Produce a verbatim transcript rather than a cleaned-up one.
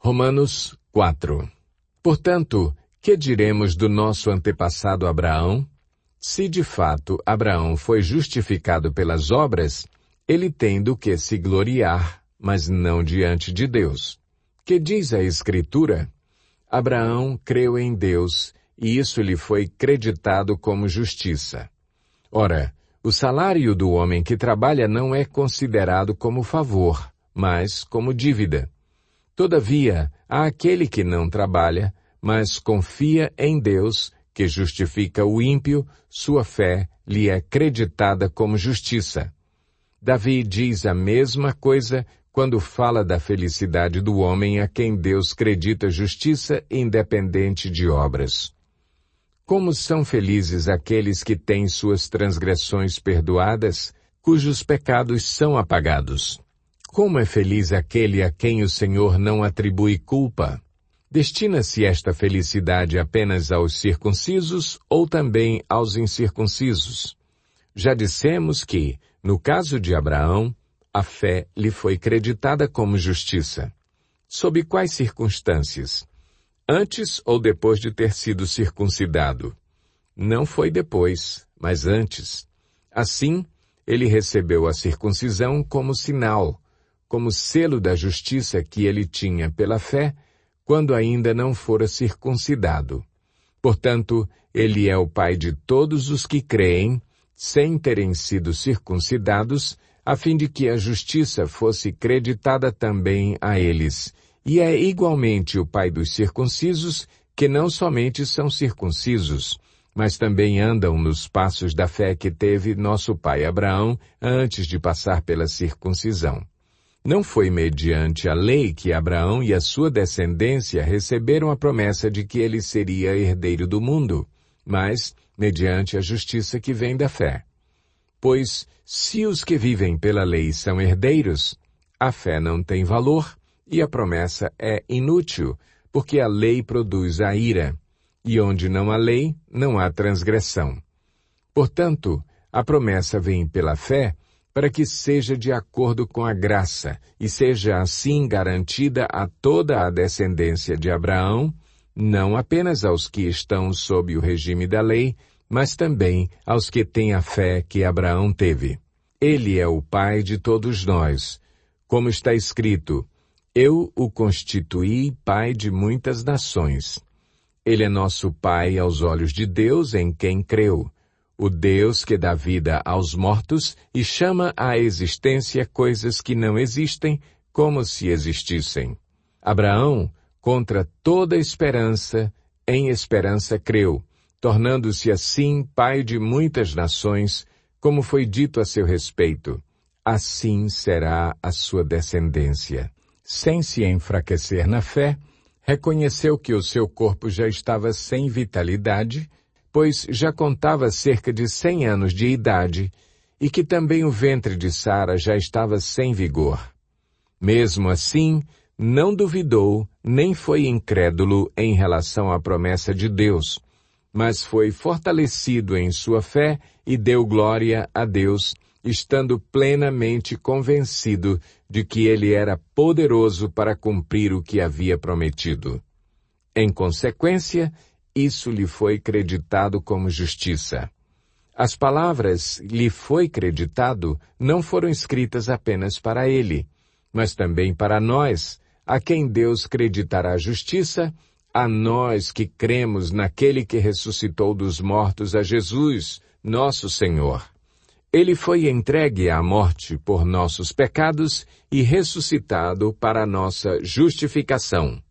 Romanos quatro. Portanto, que diremos do nosso antepassado Abraão? Se de fato Abraão foi justificado pelas obras, ele tem do que se gloriar, mas não diante de Deus. Que diz a Escritura? Abraão creu em Deus, e isso lhe foi creditado como justiça. Ora, o salário do homem que trabalha não é considerado como favor, mas como dívida. Todavia, há aquele que não trabalha, mas confia em Deus, que justifica o ímpio, sua fé lhe é creditada como justiça. Davi diz a mesma coisa quando fala da felicidade do homem a quem Deus credita justiça independente de obras. Como são felizes aqueles que têm suas transgressões perdoadas, cujos pecados são apagados. Como é feliz aquele a quem o Senhor não atribui culpa. Destina-se esta felicidade apenas aos circuncisos ou também aos incircuncisos? Já dissemos que, no caso de Abraão, a fé lhe foi creditada como justiça. Sob quais circunstâncias? Antes ou depois de ter sido circuncidado? Não foi depois, mas antes. Assim, ele recebeu a circuncisão como sinal, como selo da justiça que ele tinha pela fé, quando ainda não fora circuncidado. Portanto, ele é o pai de todos os que creem, sem terem sido circuncidados, a fim de que a justiça fosse creditada também a eles. E é igualmente o pai dos circuncisos, que não somente são circuncisos, mas também andam nos passos da fé que teve nosso pai Abraão antes de passar pela circuncisão. Não foi mediante a lei que Abraão e a sua descendência receberam a promessa de que ele seria herdeiro do mundo, mas mediante a justiça que vem da fé. Pois, se os que vivem pela lei são herdeiros, a fé não tem valor e a promessa é inútil, porque a lei produz a ira, e onde não há lei, não há transgressão. Portanto, a promessa vem pela fé, para que seja de acordo com a graça, e seja assim garantida a toda a descendência de Abraão, não apenas aos que estão sob o regime da lei, mas também aos que têm a fé que Abraão teve. Ele é o pai de todos nós. Como está escrito, eu o constituí pai de muitas nações. Ele é nosso pai aos olhos de Deus em quem creu, o Deus que dá vida aos mortos e chama à existência coisas que não existem como se existissem. Abraão, contra toda esperança, em esperança creu, tornando-se assim pai de muitas nações, como foi dito a seu respeito. Assim será a sua descendência. Sem se enfraquecer na fé, reconheceu que o seu corpo já estava sem vitalidade, pois já contava cerca de cem anos de idade, e que também o ventre de Sara já estava sem vigor. Mesmo assim, não duvidou, nem foi incrédulo em relação à promessa de Deus, mas foi fortalecido em sua fé e deu glória a Deus, estando plenamente convencido de que ele era poderoso para cumprir o que havia prometido. Em consequência, isso lhe foi creditado como justiça. As palavras lhe foi creditado não foram escritas apenas para ele, mas também para nós, a quem Deus creditará justiça, a nós que cremos naquele que ressuscitou dos mortos a Jesus, nosso Senhor. Ele foi entregue à morte por nossos pecados e ressuscitado para a nossa justificação.